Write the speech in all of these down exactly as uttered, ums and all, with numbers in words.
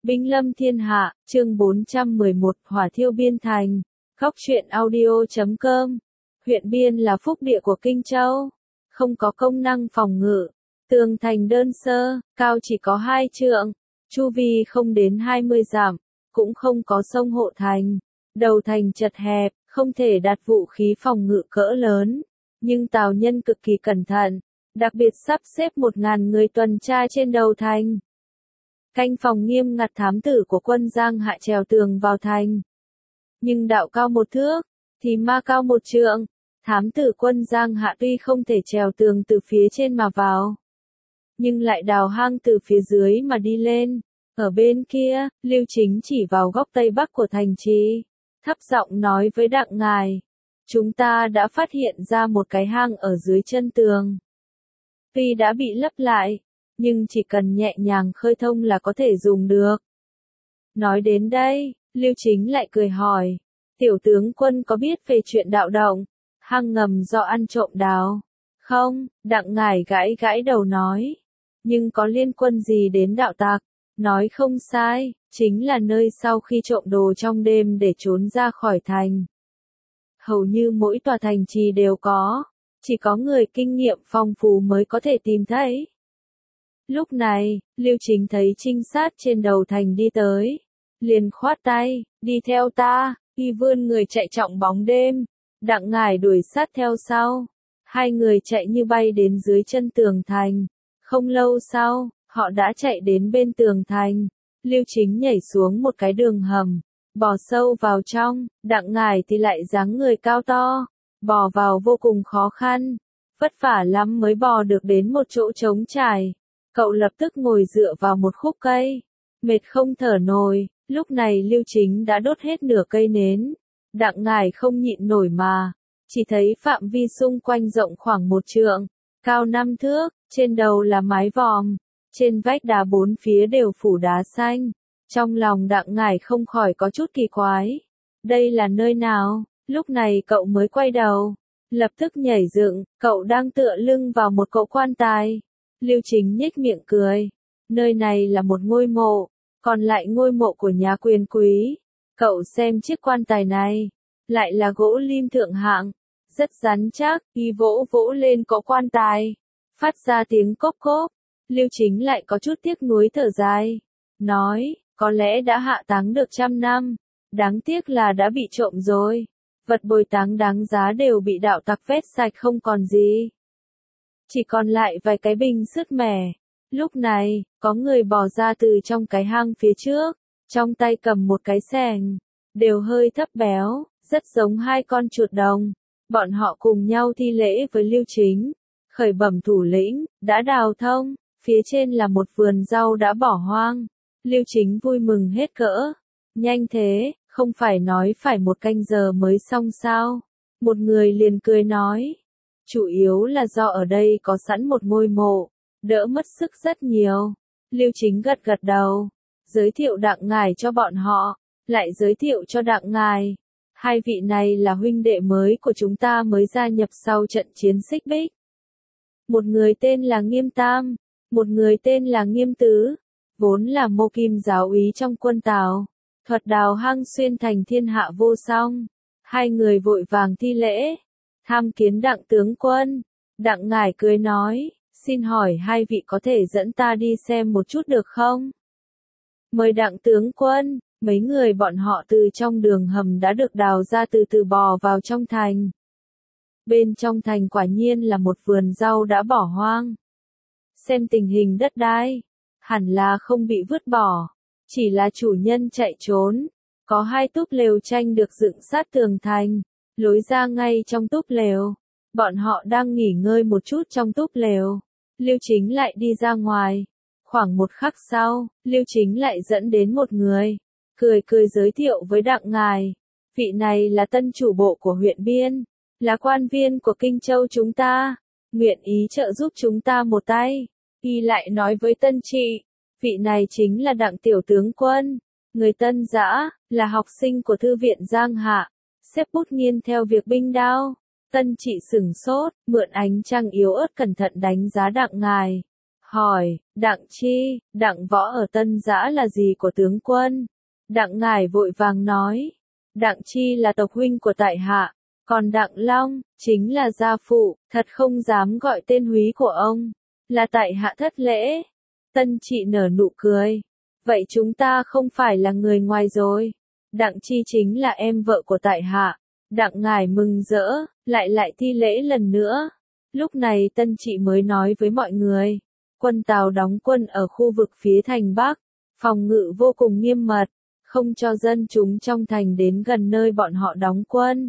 Binh lâm thiên hạ, chương bốn trăm mười một, hỏa thiêu Biên Thành. Góc truyện audio chấm com. Huyện Biên là phúc địa của Kinh Châu, không có công năng phòng ngự. Tường thành đơn sơ, cao chỉ có hai trượng, chu vi không đến hai mươi dặm, cũng không có sông hộ thành. Đầu thành chật hẹp, không thể đặt vũ khí phòng ngự cỡ lớn, nhưng Tào Nhân cực kỳ cẩn thận, đặc biệt sắp xếp một ngàn người tuần tra trên đầu thành. Canh phòng nghiêm ngặt thám tử của quân Giang Hạ trèo tường vào thành. Nhưng đạo cao một thước, thì ma cao một trượng. Thám tử quân Giang Hạ tuy không thể trèo tường từ phía trên mà vào, nhưng lại đào hang từ phía dưới mà đi lên. Ở bên kia, Lưu Chính chỉ vào góc tây bắc của thành trì, thấp giọng nói với Đặng Ngải: chúng ta đã phát hiện ra một cái hang ở dưới chân tường. Tuy đã bị lấp lại, nhưng chỉ cần nhẹ nhàng khơi thông là có thể dùng được. Nói đến đây, Lưu Chính lại cười hỏi: tiểu tướng quân có biết về chuyện đạo động, hang ngầm do ăn trộm đào? Không, Đặng Ngải gãi gãi đầu nói. Nhưng có liên quân gì đến đạo tặc? Nói không sai, chính là nơi sau khi trộm đồ trong đêm để trốn ra khỏi thành. Hầu như mỗi tòa thành trì đều có, chỉ có người kinh nghiệm phong phú mới có thể tìm thấy. Lúc này, Lưu Chính thấy trinh sát trên đầu thành đi tới, liền khoát tay: đi theo ta. Y vươn người chạy trọng bóng đêm, Đặng Ngải đuổi sát theo sau. Hai người chạy như bay đến dưới chân tường thành. Không lâu sau, họ đã chạy đến bên tường thành. Lưu Chính nhảy xuống một cái đường hầm, bò sâu vào trong. Đặng Ngải thì lại dáng người cao to, bò vào vô cùng khó khăn, vất vả lắm mới bò được đến một chỗ trống trải. Cậu lập tức ngồi dựa vào một khúc cây, mệt không thở nổi. Lúc này Lưu Chính đã đốt hết nửa cây nến. Đặng Ngải không nhịn nổi mà, chỉ thấy phạm vi xung quanh rộng khoảng một trượng, cao năm thước, trên đầu là mái vòm, trên vách đá bốn phía đều phủ đá xanh. Trong lòng Đặng Ngải không khỏi có chút kỳ quái. Đây là nơi nào? Lúc này cậu mới quay đầu, lập tức nhảy dựng, cậu đang tựa lưng vào một cỗ quan tài. Lưu Chính nhếch miệng cười. Nơi này là một ngôi mộ, còn lại ngôi mộ của nhà quyền quý. Cậu xem chiếc quan tài này, lại là gỗ lim thượng hạng, rất rắn chắc. Y vỗ vỗ lên cỗ quan tài, phát ra tiếng cốp cốp. Lưu Chính lại có chút tiếc nuối thở dài, nói: có lẽ đã hạ táng được trăm năm, đáng tiếc là đã bị trộm rồi. Vật bồi táng đáng giá đều bị đạo tặc vét sạch không còn gì, chỉ còn lại vài cái bình sứt mẻ. Lúc này, có người bò ra từ trong cái hang phía trước, trong tay cầm một cái xẻng, đều hơi thấp béo, rất giống hai con chuột đồng. Bọn họ cùng nhau thi lễ với Lưu Chính, khởi bẩm thủ lĩnh, đã đào thông, phía trên là một vườn rau đã bỏ hoang. Lưu Chính vui mừng hết cỡ. Nhanh thế, không phải nói phải một canh giờ mới xong sao? Một người liền cười nói: chủ yếu là do ở đây có sẵn một ngôi mộ, đỡ mất sức rất nhiều. Lưu Chính gật gật đầu, giới thiệu Đặng Ngải cho bọn họ, lại giới thiệu cho Đặng Ngải: hai vị này là huynh đệ mới của chúng ta mới gia nhập sau trận chiến Xích Bích. Một người tên là Nghiêm Tam, một người tên là Nghiêm Tứ, vốn là mô kim giáo úy trong quân Tào, thuật đào hang xuyên thành thiên hạ vô song. Hai người vội vàng thi lễ, tham kiến Đặng tướng quân. Đặng Ngải cười nói: xin hỏi hai vị có thể dẫn ta đi xem một chút được không? Mời Đặng tướng quân. Mấy người bọn họ từ trong đường hầm đã được đào ra từ từ bò vào trong thành. Bên trong thành quả nhiên là một vườn rau đã bỏ hoang. Xem tình hình đất đai, hẳn là không bị vứt bỏ, chỉ là chủ nhân chạy trốn. Có hai túp lều tranh được dựng sát tường thành, lối ra ngay trong túp lều. Bọn họ đang nghỉ ngơi một chút trong túp lều. Lưu Chính lại đi ra ngoài. Khoảng một khắc sau, Lưu Chính lại dẫn đến một người, cười cười giới thiệu với Đặng Ngải: vị này là tân chủ bộ của huyện Biên, là quan viên của Kinh Châu chúng ta, nguyện ý trợ giúp chúng ta một tay. Y lại nói với tân trị: vị này chính là Đặng tiểu tướng quân, người Tân Giã, là học sinh của thư viện Giang Hạ, xếp bút nghiên theo việc binh đao. Tân trị sửng sốt, mượn ánh trăng yếu ớt cẩn thận đánh giá Đặng Ngải, hỏi, Đặng chi, Đặng võ ở Tân Giã là gì của tướng quân? Đặng ngải vội vàng nói, Đặng chi là tộc huynh của tại hạ, còn Đặng Long, chính là gia phụ, thật không dám gọi tên húy của ông, là tại hạ thất lễ. Tân Trị nở nụ cười, vậy chúng ta không phải là người ngoài rồi. Đặng chi chính là em vợ của tại hạ. Đặng ngải mừng rỡ, lại lại thi lễ lần nữa. Lúc này Tân Trị mới nói với mọi người, quân Tào đóng quân ở khu vực phía thành Bắc, phòng ngự vô cùng nghiêm mật, không cho dân chúng trong thành đến gần nơi bọn họ đóng quân.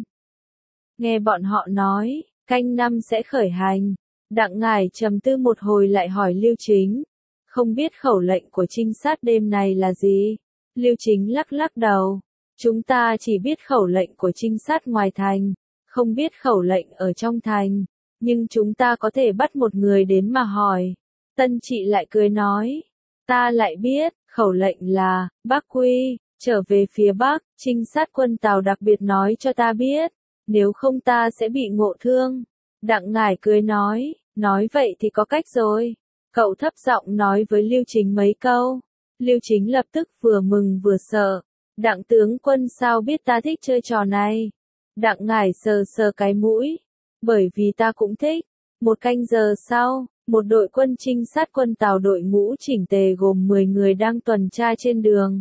Nghe bọn họ nói, canh năm sẽ khởi hành. Đặng ngải trầm tư một hồi lại hỏi Lưu Chính, không biết khẩu lệnh của trinh sát đêm này là gì? Lưu Chính lắc lắc đầu, chúng ta chỉ biết khẩu lệnh của trinh sát ngoài thành, không biết khẩu lệnh ở trong thành, nhưng chúng ta có thể bắt một người đến mà hỏi. Tân Trị lại cười nói, ta lại biết, khẩu lệnh là, Bắc Quy, trở về phía Bắc, trinh sát quân Tào đặc biệt nói cho ta biết, nếu không ta sẽ bị ngộ thương. Đặng ngải cười nói, nói vậy thì có cách rồi. Cậu thấp giọng nói với Lưu Chính mấy câu. Lưu Chính lập tức vừa mừng vừa sợ. Đặng tướng quân sao biết ta thích chơi trò này? Đặng ngải sờ sờ cái mũi. Bởi vì ta cũng thích. Một canh giờ sau, một đội quân trinh sát quân Tào đội ngũ chỉnh tề gồm mười người đang tuần tra trên đường.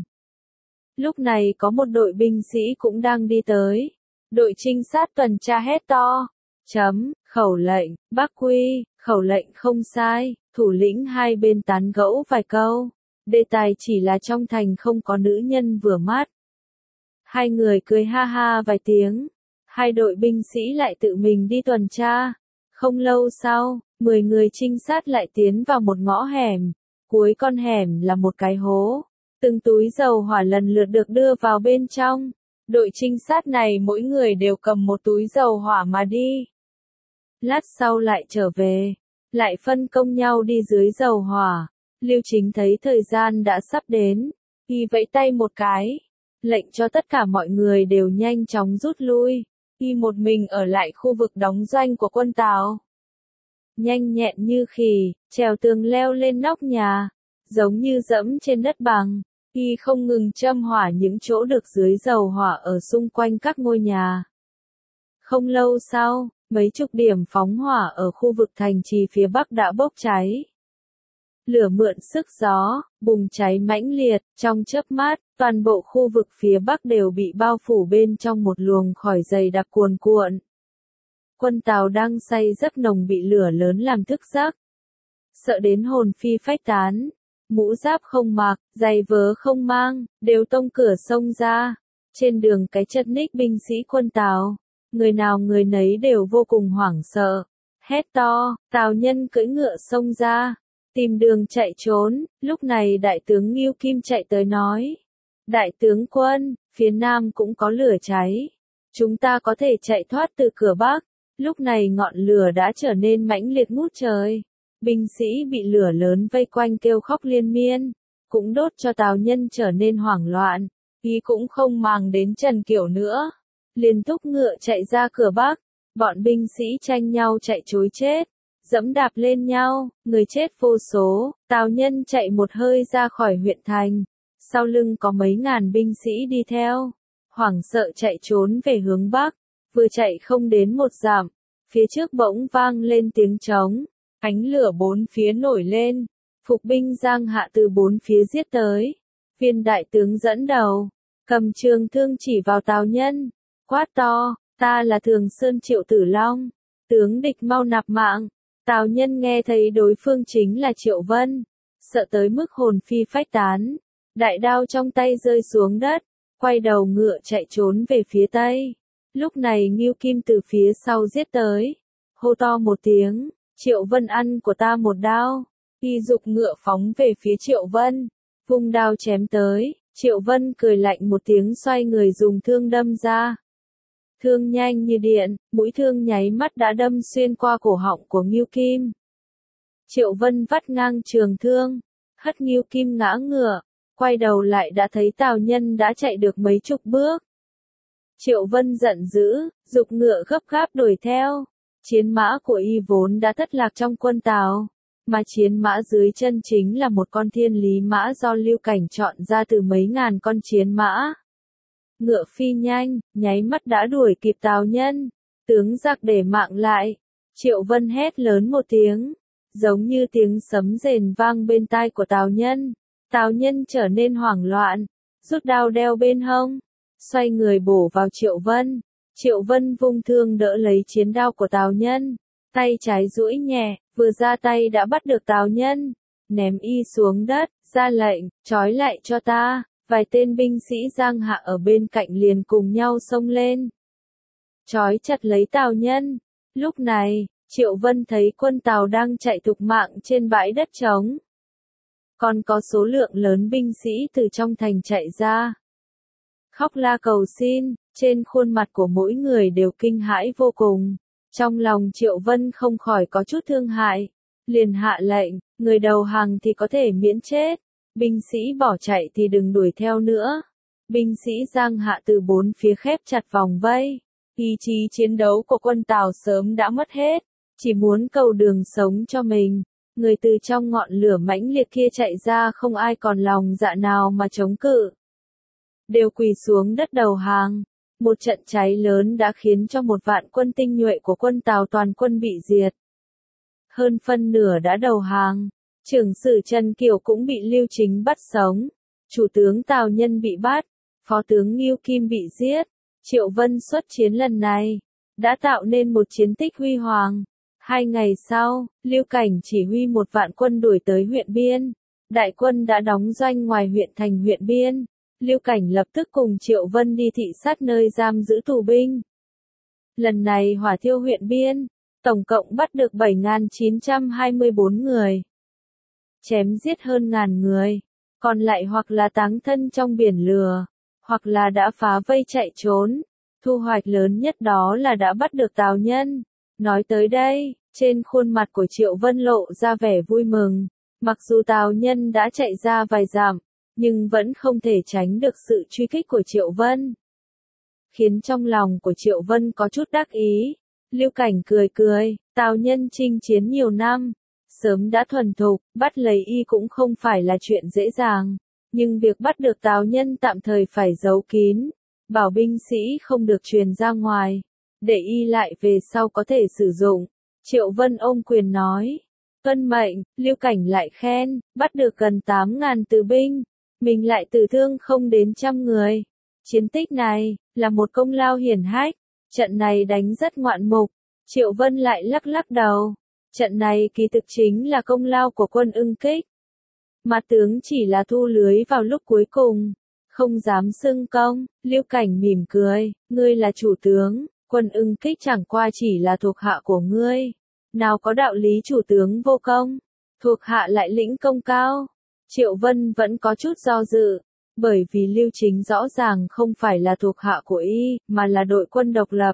Lúc này có một đội binh sĩ cũng đang đi tới. Đội trinh sát tuần tra hét to. Chấm, khẩu lệnh, Bắc Quy, khẩu lệnh không sai, thủ lĩnh hai bên tán gẫu vài câu. Đề tài chỉ là trong thành không có nữ nhân vừa mắt. Hai người cười ha ha vài tiếng. Hai đội binh sĩ lại tự mình đi tuần tra. Không lâu sau, mười người trinh sát lại tiến vào một ngõ hẻm. Cuối con hẻm là một cái hố. Từng túi dầu hỏa lần lượt được đưa vào bên trong. Đội trinh sát này mỗi người đều cầm một túi dầu hỏa mà đi. Lát sau lại trở về, lại phân công nhau đi dưới dầu hỏa. Lưu Chính thấy thời gian đã sắp đến, y vẫy tay một cái, lệnh cho tất cả mọi người đều nhanh chóng rút lui, y một mình ở lại khu vực đóng doanh của quân Tào. Nhanh nhẹn như khỉ, trèo tường leo lên nóc nhà, giống như dẫm trên đất bằng, y không ngừng châm hỏa những chỗ được dưới dầu hỏa ở xung quanh các ngôi nhà. Không lâu sau, mấy chục điểm phóng hỏa ở khu vực thành trì phía Bắc đã bốc cháy. Lửa mượn sức gió, bùng cháy mãnh liệt, trong chớp mắt, toàn bộ khu vực phía Bắc đều bị bao phủ bên trong một luồng khói dày đặc cuồn cuộn. Quân Tào đang say giấc nồng bị lửa lớn làm thức giấc. Sợ đến hồn phi phách tán, mũ giáp không mặc, giày vớ không mang, đều tông cửa sông ra. Trên đường cái chật ních binh sĩ quân Tào, người nào người nấy đều vô cùng hoảng sợ. Hét to, Tào nhân cưỡi ngựa xông ra, tìm đường chạy trốn. Lúc này đại tướng Ngưu Kim chạy tới nói, đại tướng quân, phía nam cũng có lửa cháy, chúng ta có thể chạy thoát từ cửa Bắc. Lúc này ngọn lửa đã trở nên mãnh liệt ngút trời, binh sĩ bị lửa lớn vây quanh kêu khóc liên miên, cũng đốt cho Tào nhân trở nên hoảng loạn, ý cũng không màng đến Trần Kiểu nữa, liền thúc ngựa chạy ra cửa Bắc. Bọn binh sĩ tranh nhau chạy trối chết, dẫm đạp lên nhau, người chết vô số. Tào nhân chạy một hơi ra khỏi huyện thành, sau lưng có mấy ngàn binh sĩ đi theo, hoảng sợ chạy trốn về hướng Bắc. Vừa chạy không đến một dặm, phía trước bỗng vang lên tiếng trống, ánh lửa bốn phía nổi lên, phục binh giang hạ từ bốn phía giết tới. Viên đại tướng dẫn đầu, cầm trường thương chỉ vào Tào nhân, quát to, ta là Thường Sơn Triệu Tử Long, tướng địch mau nạp mạng. Tào nhân nghe thấy đối phương chính là Triệu Vân, sợ tới mức hồn phi phách tán, đại đao trong tay rơi xuống đất, quay đầu ngựa chạy trốn về phía tây. Lúc này Ngưu Kim từ phía sau giết tới, hô to một tiếng, Triệu Vân ăn của ta một đao. Y dục ngựa phóng về phía Triệu Vân, vung đao chém tới. Triệu Vân cười lạnh một tiếng xoay người dùng thương đâm ra. Thương nhanh như điện, mũi thương nháy mắt đã đâm xuyên qua cổ họng của Ngưu Kim. Triệu Vân vắt ngang trường thương, hất Ngưu Kim ngã ngựa, quay đầu lại đã thấy Tào nhân đã chạy được mấy chục bước. Triệu Vân giận dữ, giục ngựa gấp gáp đuổi theo. Chiến mã của y vốn đã thất lạc trong quân Tào, Mà chiến mã dưới chân chính là một con thiên lý mã do Lưu Cảnh chọn ra từ mấy ngàn con chiến mã. Ngựa phi nhanh, nháy mắt đã đuổi kịp Tào Nhân. Tướng giặc để mạng lại. Triệu Vân hét lớn một tiếng, giống như tiếng sấm rền vang bên tai của Tào Nhân. Tào Nhân trở nên hoảng loạn, rút đao đeo bên hông, xoay người bổ vào Triệu Vân. Triệu Vân vung thương đỡ lấy chiến đao của Tào Nhân, tay trái duỗi nhẹ, vừa ra tay đã bắt được Tào Nhân, ném y xuống đất, ra lệnh, trói lại cho ta. Vài tên binh sĩ Giang Hạ ở bên cạnh liền cùng nhau xông lên, trói chặt lấy Tào Nhân. Lúc này, Triệu Vân thấy quân Tào đang chạy thục mạng trên bãi đất trống. Còn có số lượng lớn binh sĩ từ trong thành chạy ra. Khóc la cầu xin, trên khuôn mặt của mỗi người đều kinh hãi vô cùng. Trong lòng Triệu Vân không khỏi có chút thương hại. Liền hạ lệnh, người đầu hàng thì có thể miễn chết. Binh sĩ bỏ chạy thì đừng đuổi theo nữa. Binh sĩ Giang Hạ từ bốn phía khép chặt vòng vây. Ý chí chiến đấu của quân Tào sớm đã mất hết, chỉ muốn cầu đường sống cho mình. Người từ trong ngọn lửa mãnh liệt kia chạy ra không ai còn lòng dạ nào mà chống cự. Đều quỳ xuống đất đầu hàng. Một trận cháy lớn đã khiến cho một vạn quân tinh nhuệ của quân Tào toàn quân bị diệt. Hơn phân nửa đã đầu hàng. Trưởng sử Trần Kiều cũng bị Lưu Chính bắt sống. Chủ tướng Tào Nhân bị bắt. Phó tướng Ngưu Kim bị giết. Triệu Vân xuất chiến lần này đã tạo nên một chiến tích huy hoàng. Hai ngày sau, Lưu Cảnh chỉ huy một vạn quân đuổi tới huyện Biên. Đại quân đã đóng doanh ngoài huyện thành huyện Biên. Lưu Cảnh lập tức cùng Triệu Vân đi thị sát nơi giam giữ tù binh. Lần này hỏa thiêu huyện Biên, tổng cộng bắt được bảy nghìn chín trăm hai mươi bốn người. Chém giết hơn ngàn người, còn lại hoặc là táng thân trong biển lửa, hoặc là đã phá vây chạy trốn. Thu hoạch lớn nhất đó là đã bắt được Tào Nhân. Nói tới đây, trên khuôn mặt của Triệu Vân lộ ra vẻ vui mừng. Mặc dù Tào Nhân đã chạy ra vài dặm, nhưng vẫn không thể tránh được sự truy kích của Triệu Vân. Khiến trong lòng của Triệu Vân có chút đắc ý. Lưu Cảnh cười cười, Tào Nhân chinh chiến nhiều năm, sớm đã thuần thục, bắt lấy y cũng không phải là chuyện dễ dàng. Nhưng việc bắt được Tào Nhân tạm thời phải giấu kín, bảo binh sĩ không được truyền ra ngoài, để y lại về sau có thể sử dụng. Triệu Vân ôm quyền nói, tuân mệnh. Lưu Cảnh lại khen, bắt được gần tám ngàn tù binh, mình lại tử thương không đến trăm người. Chiến tích này, là một công lao hiển hách, trận này đánh rất ngoạn mục. Triệu Vân lại lắc lắc đầu, trận này kỳ thực chính là công lao của quân Ưng Kích. Mà tướng chỉ là thu lưới vào lúc cuối cùng, không dám xưng công. Lưu Cảnh mỉm cười, ngươi là chủ tướng, quân Ưng Kích chẳng qua chỉ là thuộc hạ của ngươi. Nào có đạo lý chủ tướng vô công, thuộc hạ lại lĩnh công cao. Triệu Vân vẫn có chút do dự, bởi vì Lưu Chính rõ ràng không phải là thuộc hạ của y, mà là đội quân độc lập.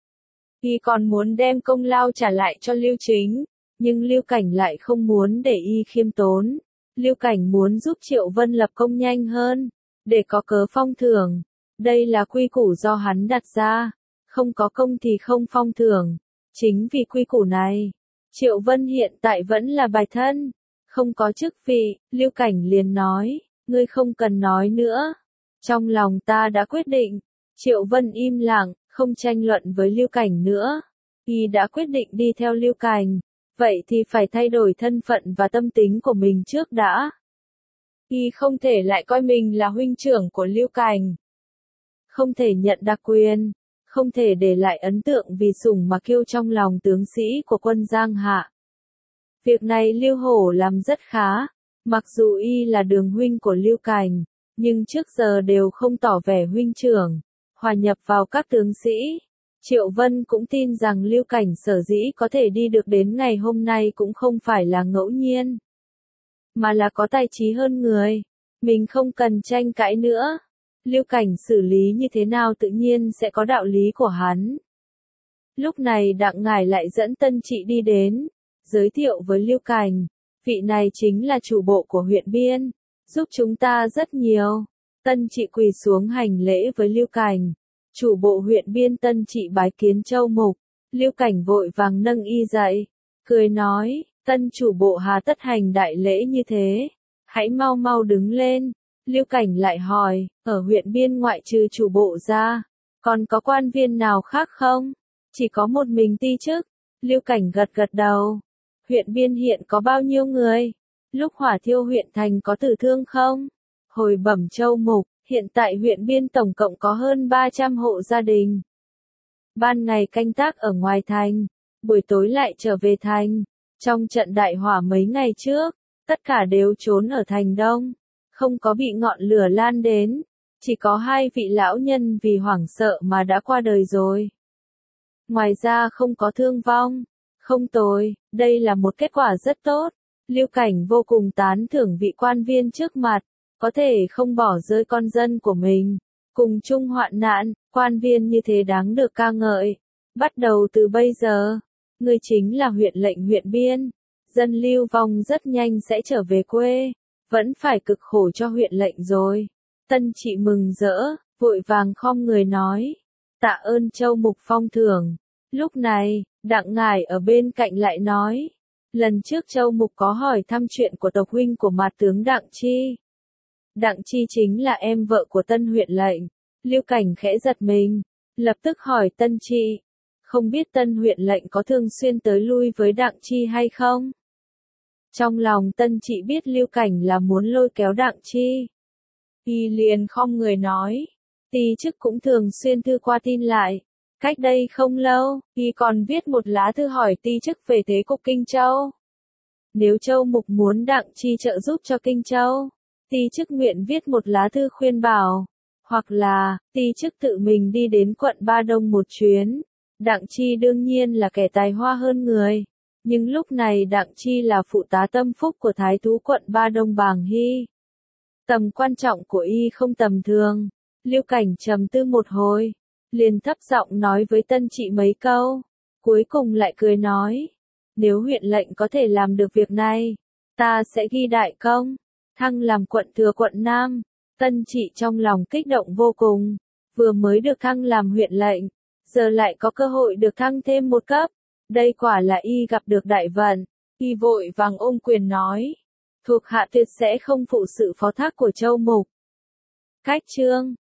Y còn muốn đem công lao trả lại cho Lưu Chính, nhưng Lưu Cảnh lại không muốn để y khiêm tốn. Lưu Cảnh muốn giúp Triệu Vân lập công nhanh hơn, để có cớ phong thưởng. Đây là quy củ do hắn đặt ra, không có công thì không phong thưởng. Chính vì quy củ này, Triệu Vân hiện tại vẫn là bài thân, không có chức vị. Lưu Cảnh liền nói, ngươi không cần nói nữa. Trong lòng ta đã quyết định. Triệu Vân im lặng, không tranh luận với Lưu Cảnh nữa. Y đã quyết định đi theo Lưu Cảnh, vậy thì phải thay đổi thân phận và tâm tính của mình trước đã. Y không thể lại coi mình là huynh trưởng của Lưu Cảnh. Không thể nhận đặc quyền, không thể để lại ấn tượng vì sủng mà kiêu trong lòng tướng sĩ của quân Giang Hạ. Việc này Lưu Hổ làm rất khá, mặc dù y là đường huynh của Lưu Cảnh, nhưng trước giờ đều không tỏ vẻ huynh trưởng, hòa nhập vào các tướng sĩ. Triệu Vân cũng tin rằng Lưu Cảnh sở dĩ có thể đi được đến ngày hôm nay cũng không phải là ngẫu nhiên, mà là có tài trí hơn người. Mình không cần tranh cãi nữa. Lưu Cảnh xử lý như thế nào tự nhiên sẽ có đạo lý của hắn. Lúc này Đặng Ngải lại dẫn Tân Trị đi đến, giới thiệu với Lưu Cảnh, vị này chính là chủ bộ của huyện Biên, giúp chúng ta rất nhiều. Tân Trị quỳ xuống hành lễ với Lưu Cảnh. Chủ bộ huyện Biên Tân Trị bái kiến Châu Mục. Lưu Cảnh vội vàng nâng y dậy, cười nói, Tân chủ bộ hà tất hành đại lễ như thế, hãy mau mau đứng lên. Lưu Cảnh lại hỏi, ở huyện biên ngoại trừ chủ bộ ra, còn có quan viên nào khác không? Chỉ có một mình ti chức. Lưu Cảnh gật gật đầu. Huyện biên hiện có bao nhiêu người? Lúc hỏa thiêu huyện thành có tử thương không? Hồi bẩm Châu Mục, hiện tại huyện biên tổng cộng có hơn ba trăm hộ gia đình. Ban ngày canh tác ở ngoài thành, buổi tối lại trở về thành. Trong trận đại hỏa mấy ngày trước, tất cả đều trốn ở thành đông, không có bị ngọn lửa lan đến, chỉ có hai vị lão nhân vì hoảng sợ mà đã qua đời rồi. Ngoài ra không có thương vong, không tồi, đây là một kết quả rất tốt. Lưu Cảnh vô cùng tán thưởng vị quan viên trước mặt, có thể không bỏ rơi con dân của mình, cùng chung hoạn nạn, quan viên như thế đáng được ca ngợi. Bắt đầu từ bây giờ, ngươi chính là huyện lệnh huyện biên, dân Lưu Vong rất nhanh sẽ trở về quê, vẫn phải cực khổ cho huyện lệnh rồi. Tân Trị mừng rỡ, vội vàng khom người nói, tạ ơn Châu Mục phong thưởng. Lúc này, Đặng Ngải ở bên cạnh lại nói, lần trước Châu Mục có hỏi thăm chuyện của tộc huynh của mặt tướng Đặng Chi. Đặng Chi chính là em vợ của tân huyện lệnh. Lưu Cảnh khẽ giật mình, lập tức hỏi Tân Trị, không biết tân huyện lệnh có thường xuyên tới lui với Đặng Chi hay không? Trong lòng Tân Trị biết Lưu Cảnh là muốn lôi kéo Đặng Chi. Y liền khom người nói, ti chức cũng thường xuyên thư qua tin lại. Cách đây không lâu, y còn viết một lá thư hỏi ti chức về thế cục Kinh Châu. Nếu Châu Mục muốn Đặng Chi trợ giúp cho Kinh Châu, ti chức nguyện viết một lá thư khuyên bảo, hoặc là, ti chức tự mình đi đến quận Ba Đông một chuyến. Đặng Chi đương nhiên là kẻ tài hoa hơn người, nhưng lúc này Đặng Chi là phụ tá tâm phúc của Thái thú quận Ba Đông Bàng Hy. Tầm quan trọng của y không tầm thường. Lưu Cảnh trầm tư một hồi, liền thấp giọng nói với Tân Trị mấy câu, cuối cùng lại cười nói, nếu huyện lệnh có thể làm được việc này, ta sẽ ghi đại công, thăng làm quận thừa quận Nam. Tân Trị trong lòng kích động vô cùng, vừa mới được thăng làm huyện lệnh, giờ lại có cơ hội được thăng thêm một cấp, đây quả là y gặp được đại vận. Y vội vàng ôm quyền nói, thuộc hạ tuyệt sẽ không phụ sự phó thác của Châu Mục. Cách chương